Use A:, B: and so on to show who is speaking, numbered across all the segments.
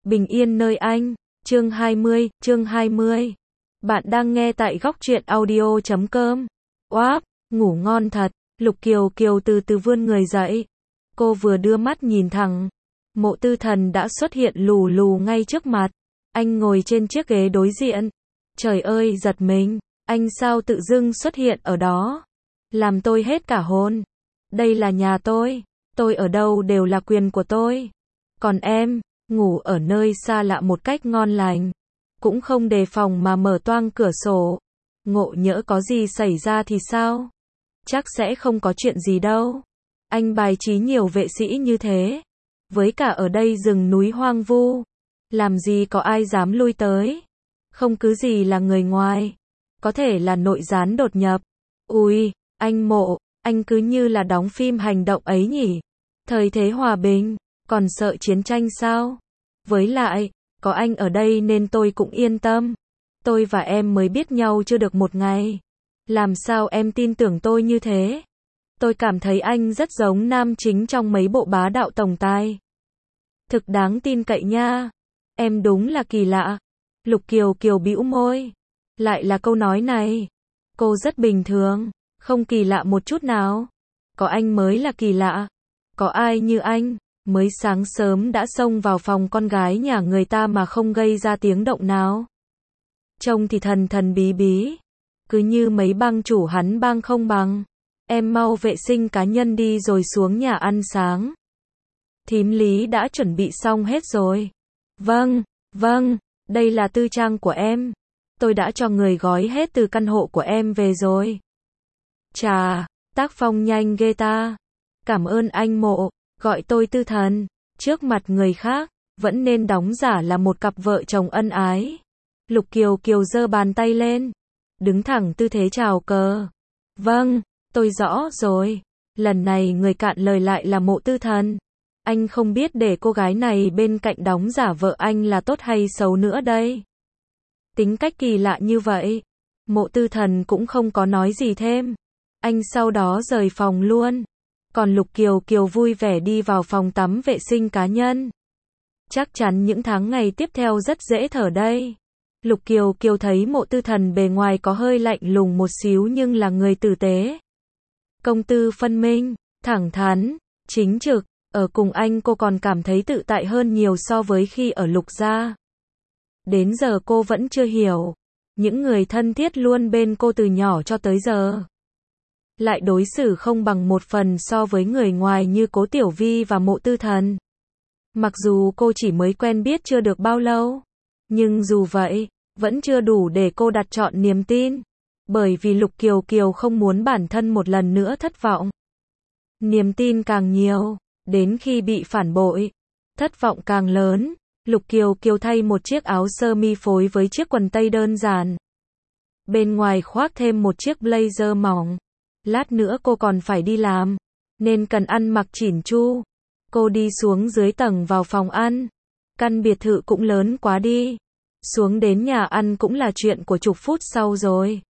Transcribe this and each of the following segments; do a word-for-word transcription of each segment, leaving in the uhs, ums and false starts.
A: Bình yên nơi anh. Chương hai mươi, chương hai mươi. Bạn đang nghe tại góc truyện audio chấm com. Oáp, ngủ ngon thật. Lục Kiều Kiều từ từ vươn người dậy. Cô vừa đưa mắt nhìn thẳng. Mộ Tư Thần đã xuất hiện lù lù ngay trước mặt. Anh ngồi trên chiếc ghế đối diện. Trời ơi, giật mình. Anh sao tự dưng xuất hiện ở đó? Làm tôi hết cả hồn. Đây là nhà tôi. Tôi ở đâu đều là quyền của tôi. Còn em, ngủ ở nơi xa lạ một cách ngon lành. Cũng không đề phòng mà mở toang cửa sổ. Ngộ nhỡ có gì xảy ra thì sao? Chắc sẽ không có chuyện gì đâu. Anh bài trí nhiều vệ sĩ như thế. Với cả ở đây rừng núi hoang vu. Làm gì có ai dám lui tới. Không cứ gì là người ngoài. Có thể là nội gián đột nhập. Ui, anh Mộ, anh cứ như là đóng phim hành động ấy nhỉ? Thời thế hòa bình, còn sợ chiến tranh sao? Với lại, có anh ở đây nên tôi cũng yên tâm. Tôi và em mới biết nhau chưa được một ngày. Làm sao em tin tưởng tôi như thế? Tôi cảm thấy anh rất giống nam chính trong mấy bộ bá đạo tổng tài. Thực đáng tin cậy nha. Em đúng là kỳ lạ. Lục Kiều Kiều bĩu môi. Lại là câu nói này. Cô rất bình thường, không kỳ lạ một chút nào. Có anh mới là kỳ lạ. Có ai như anh, mới sáng sớm đã xông vào phòng con gái nhà người ta mà không gây ra tiếng động nào. Trông thì thần thần bí bí. Cứ như mấy bang chủ hắn bang không bằng. Em mau vệ sinh cá nhân đi rồi xuống nhà ăn sáng. Thím Lý đã chuẩn bị xong hết rồi. Vâng, vâng, đây là tư trang của em. Tôi đã cho người gói hết từ căn hộ của em về rồi. Chà, tác phong nhanh ghê ta. Cảm ơn anh Mộ, gọi tôi Tư Thần. Trước mặt người khác, vẫn nên đóng giả là một cặp vợ chồng ân ái. Lục Kiều Kiều giơ bàn tay lên. Đứng thẳng tư thế chào cờ. Vâng, tôi rõ rồi. Lần này người cạn lời lại là Mộ Tư Thần. Anh không biết để cô gái này bên cạnh đóng giả vợ anh là tốt hay xấu nữa đây. Tính cách kỳ lạ như vậy. Mộ Tư Thần cũng không có nói gì thêm. Anh sau đó rời phòng luôn. Còn Lục Kiều Kiều vui vẻ đi vào phòng tắm vệ sinh cá nhân. Chắc chắn những tháng ngày tiếp theo rất dễ thở đây. Lục Kiều Kiều thấy Mộ Tư Thần bề ngoài có hơi lạnh lùng một xíu nhưng là người tử tế. Công tư phân minh, thẳng thắn, chính trực. Ở cùng anh cô còn cảm thấy tự tại hơn nhiều so với khi ở Lục gia. Đến giờ cô vẫn chưa hiểu. Những người thân thiết luôn bên cô từ nhỏ cho tới giờ. Lại đối xử không bằng một phần so với người ngoài như Cố Tiểu Vi và Mộ Tư Thần. Mặc dù cô chỉ mới quen biết chưa được bao lâu. Nhưng dù vậy, vẫn chưa đủ để cô đặt trọn niềm tin. Bởi vì Lục Kiều Kiều không muốn bản thân một lần nữa thất vọng. Niềm tin càng nhiều, đến khi bị phản bội, thất vọng càng lớn. Lục Kiều Kiều thay một chiếc áo sơ mi phối với chiếc quần tây đơn giản. Bên ngoài khoác thêm một chiếc blazer mỏng. Lát nữa cô còn phải đi làm, nên cần ăn mặc chỉn chu. Cô đi xuống dưới tầng vào phòng ăn. Căn biệt thự cũng lớn quá đi. Xuống đến nhà ăn cũng là chuyện của chục phút sau rồi.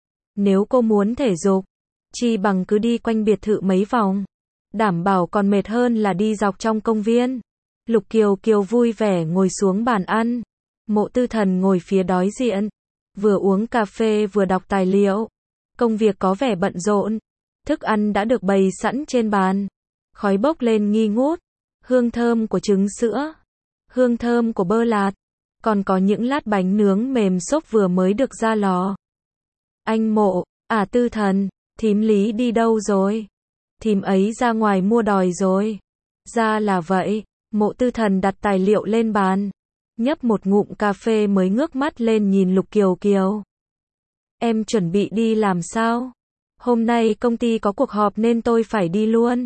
A: Nếu cô muốn thể dục, chi bằng cứ đi quanh biệt thự mấy vòng. Đảm bảo còn mệt hơn là đi dọc trong công viên. Lục Kiều Kiều vui vẻ ngồi xuống bàn ăn. Mộ Tư Thần ngồi phía đối diện. Vừa uống cà phê vừa đọc tài liệu. Công việc có vẻ bận rộn. Thức ăn đã được bày sẵn trên bàn. Khói bốc lên nghi ngút. Hương thơm của trứng sữa. Hương thơm của bơ lạt. Còn có những lát bánh nướng mềm xốp vừa mới được ra lò. Anh Mộ, à Tư Thần, thím Lý đi đâu rồi? Thím ấy ra ngoài mua đòi rồi. Ra là vậy. Mộ Tư Thần đặt tài liệu lên bàn. Nhấp một ngụm cà phê mới ngước mắt lên nhìn Lục Kiều Kiều. Em chuẩn bị đi làm sao? Hôm nay công ty có cuộc họp nên tôi phải đi luôn.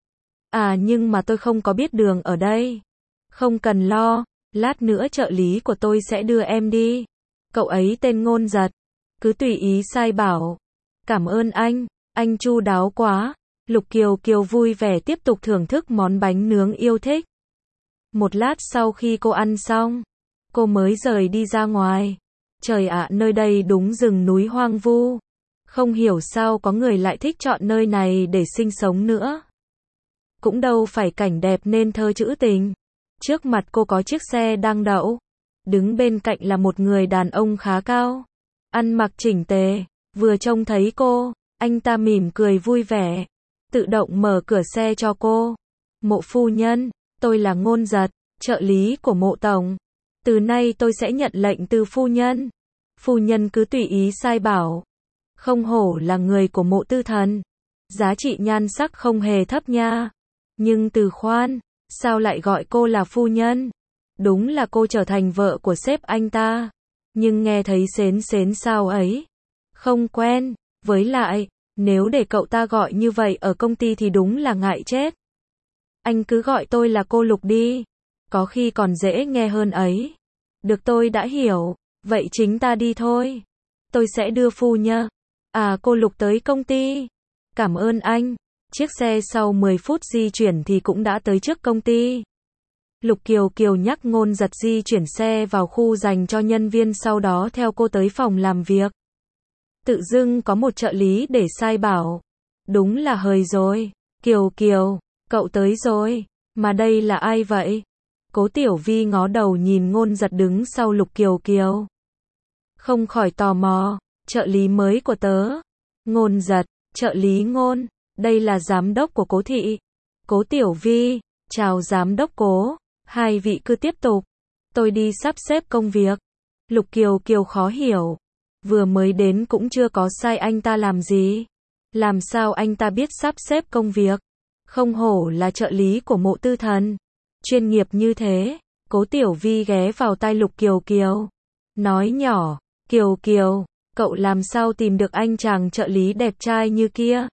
A: À nhưng mà tôi không có biết đường ở đây. Không cần lo, lát nữa trợ lý của tôi sẽ đưa em đi. Cậu ấy tên Ngôn Giật. Cứ tùy ý sai bảo. Cảm ơn anh, anh chu đáo quá. Lục Kiều Kiều vui vẻ tiếp tục thưởng thức món bánh nướng yêu thích. Một lát sau khi cô ăn xong, cô mới rời đi ra ngoài. Trời ạ, nơi đây đúng rừng núi hoang vu. Không hiểu sao có người lại thích chọn nơi này để sinh sống nữa. Cũng đâu phải cảnh đẹp nên thơ trữ tình. Trước mặt cô có chiếc xe đang đậu. Đứng bên cạnh là một người đàn ông khá cao. Ăn mặc chỉnh tề. Vừa trông thấy cô, anh ta mỉm cười vui vẻ. Tự động mở cửa xe cho cô. Mộ phu nhân, tôi là Ngôn Giật, trợ lý của Mộ tổng. Từ nay tôi sẽ nhận lệnh từ phu nhân. Phu nhân cứ tùy ý sai bảo. Không hổ là người của Mộ tư thần. Giá trị nhan sắc không hề thấp nha. Nhưng từ khoan, sao lại gọi cô là phu nhân? Đúng là cô trở thành vợ của sếp anh ta. Nhưng nghe thấy xến xến sao ấy. Không quen, với lại, nếu để cậu ta gọi như vậy ở công ty thì đúng là ngại chết. Anh cứ gọi tôi là cô Lục đi. Có khi còn dễ nghe hơn ấy. Được, tôi đã hiểu. Vậy chính ta đi thôi. Tôi sẽ đưa phu nhân, à cô Lục tới công ty. Cảm ơn anh. Chiếc xe sau mười phút di chuyển thì cũng đã tới trước công ty. Lục Kiều Kiều nhắc Ngôn Giật di chuyển xe vào khu dành cho nhân viên, sau đó theo cô tới phòng làm việc. Tự dưng có một trợ lý để sai bảo. Đúng là hời rồi. Kiều Kiều, cậu tới rồi. Mà đây là ai vậy? Cố Tiểu Vi ngó đầu nhìn Ngôn Giật đứng sau Lục Kiều Kiều. Không khỏi tò mò. Trợ lý mới của tớ. Ngôn Giật, trợ lý Ngôn. Đây là giám đốc của Cố thị. Cố Tiểu Vi, chào giám đốc Cố. Hai vị cứ tiếp tục. Tôi đi sắp xếp công việc. Lục Kiều Kiều khó hiểu. Vừa mới đến cũng chưa có sai anh ta làm gì. Làm sao anh ta biết sắp xếp công việc? Không hổ là trợ lý của Mộ tư thần. Chuyên nghiệp như thế. Cố Tiểu Vi ghé vào tai Lục Kiều Kiều. Nói nhỏ, Kiều Kiều, cậu làm sao tìm được anh chàng trợ lý đẹp trai như kia?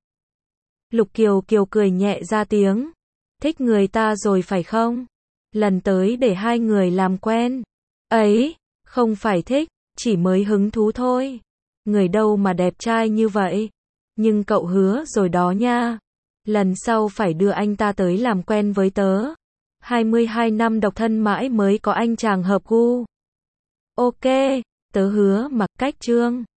A: Lục Kiều Kiều cười nhẹ ra tiếng. Thích người ta rồi phải không? Lần tới để hai người làm quen. Ấy, không phải thích, chỉ mới hứng thú thôi. Người đâu mà đẹp trai như vậy. Nhưng cậu hứa rồi đó nha. Lần sau phải đưa anh ta tới làm quen với tớ. hai mươi hai năm độc thân mãi mới có anh chàng hợp gu. Ok, tớ hứa. Mặc Cách Trương.